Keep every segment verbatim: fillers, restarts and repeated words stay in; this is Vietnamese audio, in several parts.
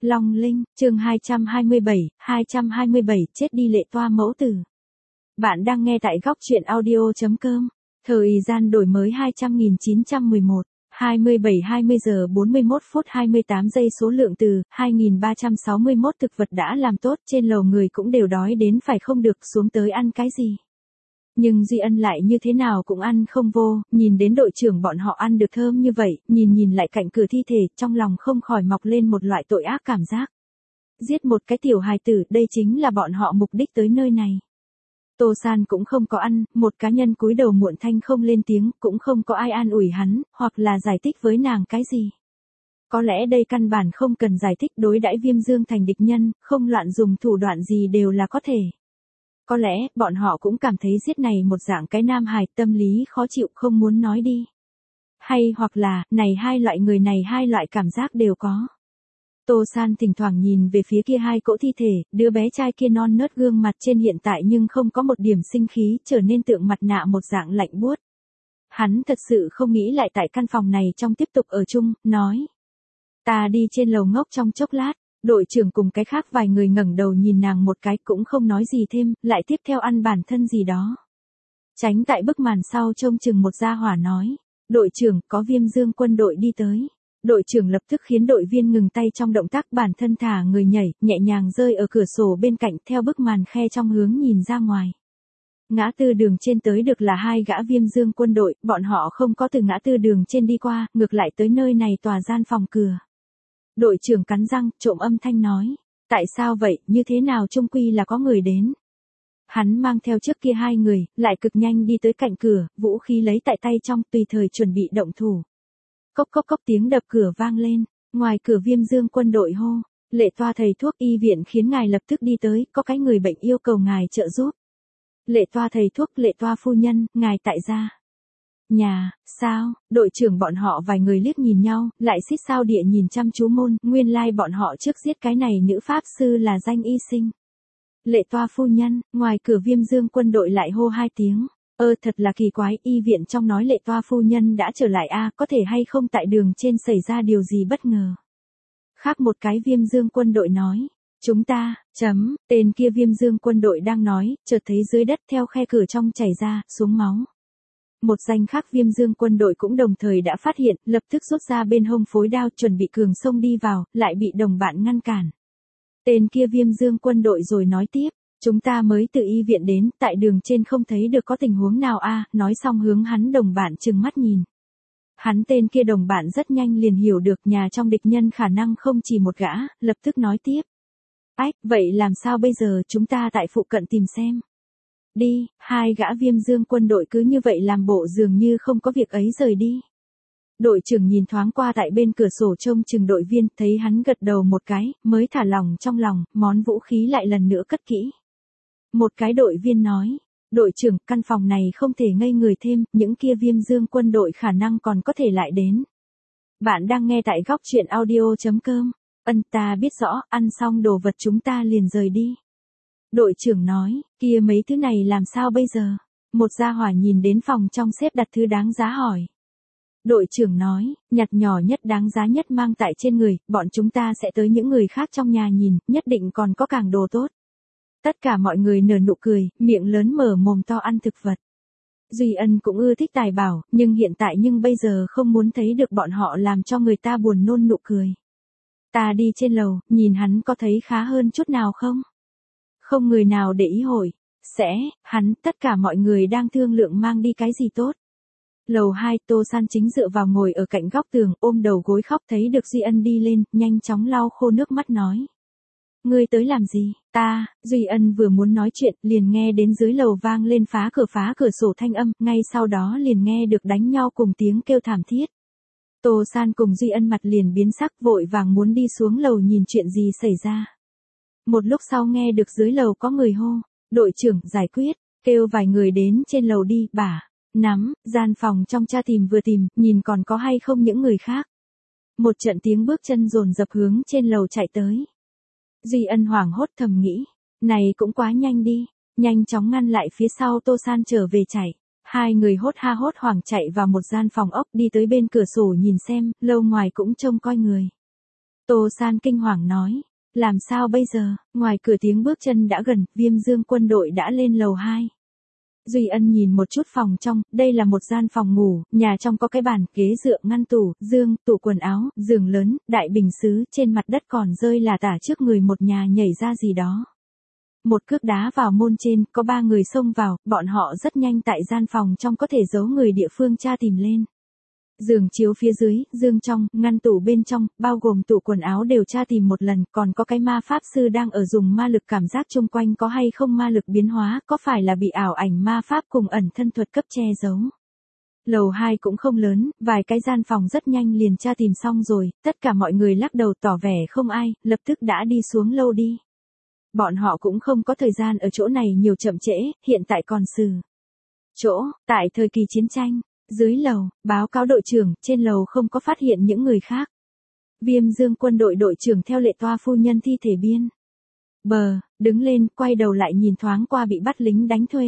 Long Linh, chương hai trăm hai mươi bảy, hai trăm hai mươi bảy, chết đi Lệ Toa mẫu tử. Bạn đang nghe tại góc truyện audio chấm com. Thời gian đổi mới hai trăm nghìn chín trăm mười một, hai mươi bảy hai mươi giờ bốn mươi mốt phút hai mươi tám giây. Số lượng từ hai nghìn ba trăm sáu mươi mốt. Thực vật đã làm tốt, trên lầu người cũng đều đói đến phải không được, xuống tới ăn cái gì. Nhưng Duy Ân lại như thế nào cũng ăn không vô, nhìn đến đội trưởng bọn họ ăn được thơm như vậy, nhìn nhìn lại cạnh cửa thi thể, trong lòng không khỏi mọc lên một loại tội ác cảm giác. Giết một cái tiểu hài tử, đây chính là bọn họ mục đích tới nơi này. Tô San cũng không có ăn, một cá nhân cúi đầu muộn thanh không lên tiếng, cũng không có ai an ủi hắn, hoặc là giải thích với nàng cái gì. Có lẽ đây căn bản không cần giải thích, đối đãi Viêm Dương thành địch nhân, không loạn dùng thủ đoạn gì đều là có thể. Có lẽ, bọn họ cũng cảm thấy giết này một dạng cái nam hài, tâm lý khó chịu không muốn nói đi. Hay hoặc là, này hai loại người này hai loại cảm giác đều có. Tô San thỉnh thoảng nhìn về phía kia hai cỗ thi thể, đứa bé trai kia non nớt gương mặt trên hiện tại nhưng không có một điểm sinh khí, trở nên tượng mặt nạ một dạng lạnh buốt. Hắn thật sự không nghĩ lại tại căn phòng này trong tiếp tục ở chung, nói. Ta đi trên lầu ngốc trong chốc lát. Đội trưởng cùng cái khác vài người ngẩng đầu nhìn nàng một cái cũng không nói gì thêm, lại tiếp theo ăn bản thân gì đó. Tránh tại bức màn sau trông chừng một gia hỏa nói. Đội trưởng, có Viêm Dương quân đội đi tới. Đội trưởng lập tức khiến đội viên ngừng tay trong động tác, bản thân thả người nhảy, nhẹ nhàng rơi ở cửa sổ bên cạnh, theo bức màn khe trong hướng nhìn ra ngoài. Ngã tư đường trên tới được là hai gã Viêm Dương quân đội, bọn họ không có từ ngã tư đường trên đi qua, ngược lại tới nơi này tòa gian phòng cửa. Đội trưởng cắn răng, trộm âm thanh nói. Tại sao vậy, như thế nào chung quy là có người đến. Hắn mang theo trước kia hai người, lại cực nhanh đi tới cạnh cửa, vũ khí lấy tại tay trong, tùy thời chuẩn bị động thủ. Cốc cốc cốc tiếng đập cửa vang lên, ngoài cửa Viêm Dương quân đội hô. Lệ Toa thầy thuốc, y viện khiến ngài lập tức đi tới, có cái người bệnh yêu cầu ngài trợ giúp. Lệ Toa thầy thuốc, Lệ Toa phu nhân, ngài tại gia. Nhà, sao, đội trưởng bọn họ vài người liếc nhìn nhau, lại xít sao địa nhìn chăm chú môn, nguyên lai like bọn họ trước giết cái này nữ pháp sư là danh y sinh. Lệ Toa phu nhân, ngoài cửa Viêm Dương quân đội lại hô hai tiếng. Ơ thật là kỳ quái, y viện trong nói Lệ Toa phu nhân đã trở lại a, có thể hay không tại đường trên xảy ra điều gì bất ngờ. Khác một cái Viêm Dương quân đội nói. Chúng ta, chấm, tên kia Viêm Dương quân đội đang nói, chợt thấy dưới đất theo khe cửa trong chảy ra, xuống máu. Một danh khác Viêm Dương quân đội cũng đồng thời đã phát hiện, lập tức rút ra bên hông phối đao chuẩn bị cường xông đi vào, lại bị đồng bạn ngăn cản. Tên kia Viêm Dương quân đội rồi nói tiếp, chúng ta mới từ y viện đến, tại đường trên không thấy được có tình huống nào a. Nói xong hướng hắn đồng bạn trừng mắt nhìn. Hắn tên kia đồng bạn rất nhanh liền hiểu được nhà trong địch nhân khả năng không chỉ một gã, lập tức nói tiếp. Ách, vậy làm sao bây giờ, chúng ta tại phụ cận tìm xem. Đi, hai gã Viêm Dương quân đội cứ như vậy làm bộ dường như không có việc ấy rời đi. Đội trưởng nhìn thoáng qua tại bên cửa sổ trông chừng đội viên, thấy hắn gật đầu một cái, mới thả lòng trong lòng, món vũ khí lại lần nữa cất kỹ. Một cái đội viên nói, đội trưởng, căn phòng này không thể ngây người thêm, những kia Viêm Dương quân đội khả năng còn có thể lại đến. Bạn đang nghe tại góc truyện audio chấm com. Ân, ta biết rõ, ăn xong đồ vật chúng ta liền rời đi. Đội trưởng nói, kia mấy thứ này làm sao bây giờ? Một gia hỏa nhìn đến phòng trong xếp đặt thứ đáng giá hỏi. Đội trưởng nói, nhặt nhỏ nhất đáng giá nhất mang tại trên người, bọn chúng ta sẽ tới những người khác trong nhà nhìn, nhất định còn có càng đồ tốt. Tất cả mọi người nở nụ cười, miệng lớn mở mồm to ăn thực vật. Duy Ân cũng ưa thích tài bảo, nhưng hiện tại nhưng bây giờ không muốn thấy được bọn họ làm cho người ta buồn nôn nụ cười. Ta đi trên lầu, nhìn hắn có thấy khá hơn chút nào không? Không người nào để ý hỏi. Sẽ, hắn, tất cả mọi người đang thương lượng mang đi cái gì tốt. Lầu hai, Tô San chính dựa vào ngồi ở cạnh góc tường, ôm đầu gối khóc, thấy được Duy Ân đi lên, nhanh chóng lau khô nước mắt nói. Ngươi tới làm gì? Ta, Duy Ân vừa muốn nói chuyện, liền nghe đến dưới lầu vang lên phá cửa phá cửa sổ thanh âm, ngay sau đó liền nghe được đánh nhau cùng tiếng kêu thảm thiết. Tô San cùng Duy Ân mặt liền biến sắc, vội vàng muốn đi xuống lầu nhìn chuyện gì xảy ra. Một lúc sau nghe được dưới lầu có người hô, đội trưởng, giải quyết, kêu vài người đến trên lầu đi, bả, nắm, gian phòng trong cha tìm vừa tìm, nhìn còn có hay không những người khác. Một trận tiếng bước chân dồn dập hướng trên lầu chạy tới. Duy Ân hoảng hốt thầm nghĩ, này cũng quá nhanh đi, nhanh chóng ngăn lại phía sau Tô San trở về chạy. Hai người hốt ha hốt hoảng chạy vào một gian phòng ốc, đi tới bên cửa sổ nhìn xem, lâu ngoài cũng trông coi người. Tô San kinh hoàng nói. Làm sao bây giờ, ngoài cửa tiếng bước chân đã gần, Viêm Dương quân đội đã lên lầu hai. Duy Ân nhìn một chút phòng trong, đây là một gian phòng ngủ, nhà trong có cái bàn, ghế dựa, ngăn tủ, giường, tủ quần áo, giường lớn, đại bình sứ, trên mặt đất còn rơi là tả trước người một nhà nhảy ra gì đó. Một cước đá vào môn trên, có ba người xông vào, bọn họ rất nhanh tại gian phòng trong có thể giấu người địa phương tra tìm lên. Giường chiếu phía dưới, giường trong, ngăn tủ bên trong, bao gồm tủ quần áo đều tra tìm một lần, còn có cái ma pháp sư đang ở dùng ma lực cảm giác chung quanh có hay không ma lực biến hóa, có phải là bị ảo ảnh ma pháp cùng ẩn thân thuật cấp che giấu. Lầu hai cũng không lớn, vài cái gian phòng rất nhanh liền tra tìm xong rồi, tất cả mọi người lắc đầu tỏ vẻ không ai, lập tức đã đi xuống lâu đi. Bọn họ cũng không có thời gian ở chỗ này nhiều chậm trễ, hiện tại còn xử. Chỗ, tại thời kỳ chiến tranh. Dưới lầu, báo cáo đội trưởng, trên lầu không có phát hiện những người khác. Viêm Dương quân đội đội trưởng theo lệ toa phu nhân thi thể biên. Bờ, đứng lên, quay đầu lại nhìn thoáng qua bị bắt lính đánh thuê.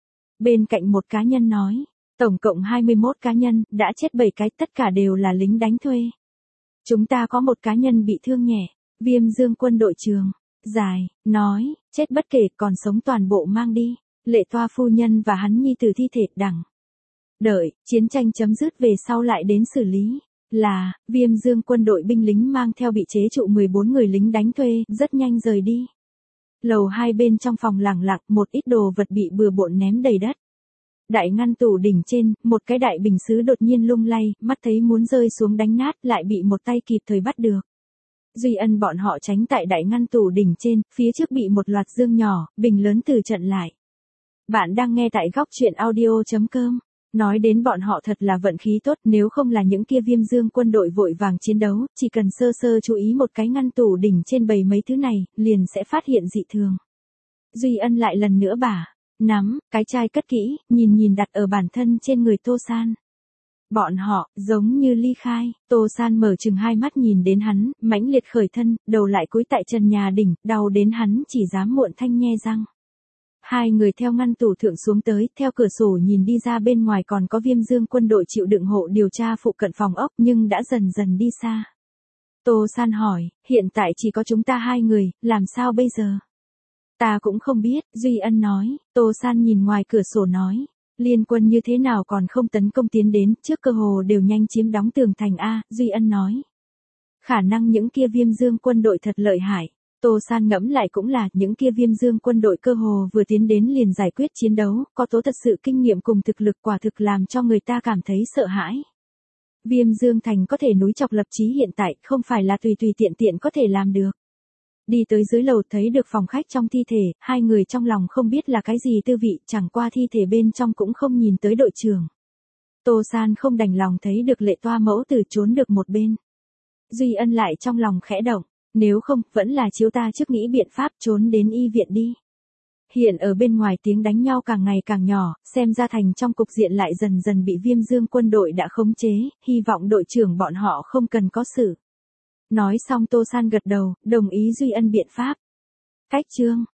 Bên cạnh một cá nhân nói, tổng cộng hai mươi mốt cá nhân, đã chết bảy cái, tất cả đều là lính đánh thuê. Chúng ta có một cá nhân bị thương nhẹ, Viêm Dương quân đội trưởng, dài, nói, chết bất kể, còn sống toàn bộ mang đi. Lệ toa phu nhân và hắn nhi tử thi thể đằng. Đợi, chiến tranh chấm dứt về sau lại đến xử lý. Là, Viêm Dương quân đội binh lính mang theo bị chế trụ mười bốn người lính đánh thuê, rất nhanh rời đi. Lầu hai bên trong phòng lẳng lặng, một ít đồ vật bị bừa bộn ném đầy đất. Đại ngăn tủ đỉnh trên, một cái đại bình sứ đột nhiên lung lay, mắt thấy muốn rơi xuống đánh nát, lại bị một tay kịp thời bắt được. Duy Ân bọn họ tránh tại đại ngăn tủ đỉnh trên, phía trước bị một loạt dương nhỏ, bình lớn từ trận lại. Bạn đang nghe tại góc truyện audio chấm com. Nói đến bọn họ thật là vận khí tốt, nếu không là những kia Viêm Dương quân đội vội vàng chiến đấu, chỉ cần sơ sơ chú ý một cái ngăn tủ đỉnh trên bầy mấy thứ này, liền sẽ phát hiện dị thường. Duy Ân lại lần nữa bả, nắm, cái chai cất kỹ, nhìn nhìn đặt ở bản thân trên người Tô San. Bọn họ, giống như ly khai, Tô San mở chừng hai mắt nhìn đến hắn, mãnh liệt khởi thân, đầu lại cúi tại trần nhà đỉnh, đau đến hắn chỉ dám muộn thanh nhe răng. Hai người theo ngăn tủ thượng xuống tới, theo cửa sổ nhìn đi ra bên ngoài còn có Viêm Dương quân đội chịu đựng hộ điều tra phụ cận phòng ốc nhưng đã dần dần đi xa. Tô San hỏi, hiện tại chỉ có chúng ta hai người, làm sao bây giờ? Ta cũng không biết, Duy Ân nói. Tô San nhìn ngoài cửa sổ nói, liên quân như thế nào còn không tấn công tiến đến, trước cơ hồ đều nhanh chiếm đóng tường thành A, Duy Ân nói. Khả năng những kia Viêm Dương quân đội thật lợi hại. Tô San ngẫm lại cũng là, những kia Viêm Dương quân đội cơ hồ vừa tiến đến liền giải quyết chiến đấu, có tố thật sự kinh nghiệm cùng thực lực quả thực làm cho người ta cảm thấy sợ hãi. Viêm Dương thành có thể núi chọc lập chí hiện tại, không phải là tùy tùy tiện tiện có thể làm được. Đi tới dưới lầu thấy được phòng khách trong thi thể, hai người trong lòng không biết là cái gì tư vị, chẳng qua thi thể bên trong cũng không nhìn tới đội trưởng. Tô San không đành lòng thấy được lệ toa mẫu tử trốn được một bên. Duy Ân lại trong lòng khẽ động. Nếu không, vẫn là chiếu ta trước nghĩ biện pháp trốn đến y viện đi. Hiện ở bên ngoài tiếng đánh nhau càng ngày càng nhỏ, xem ra thành trong cục diện lại dần dần bị Viêm Dương quân đội đã khống chế, hy vọng đội trưởng bọn họ không cần có sự. Nói xong Tô San gật đầu, đồng ý Duy Ân biện pháp. Cách chương.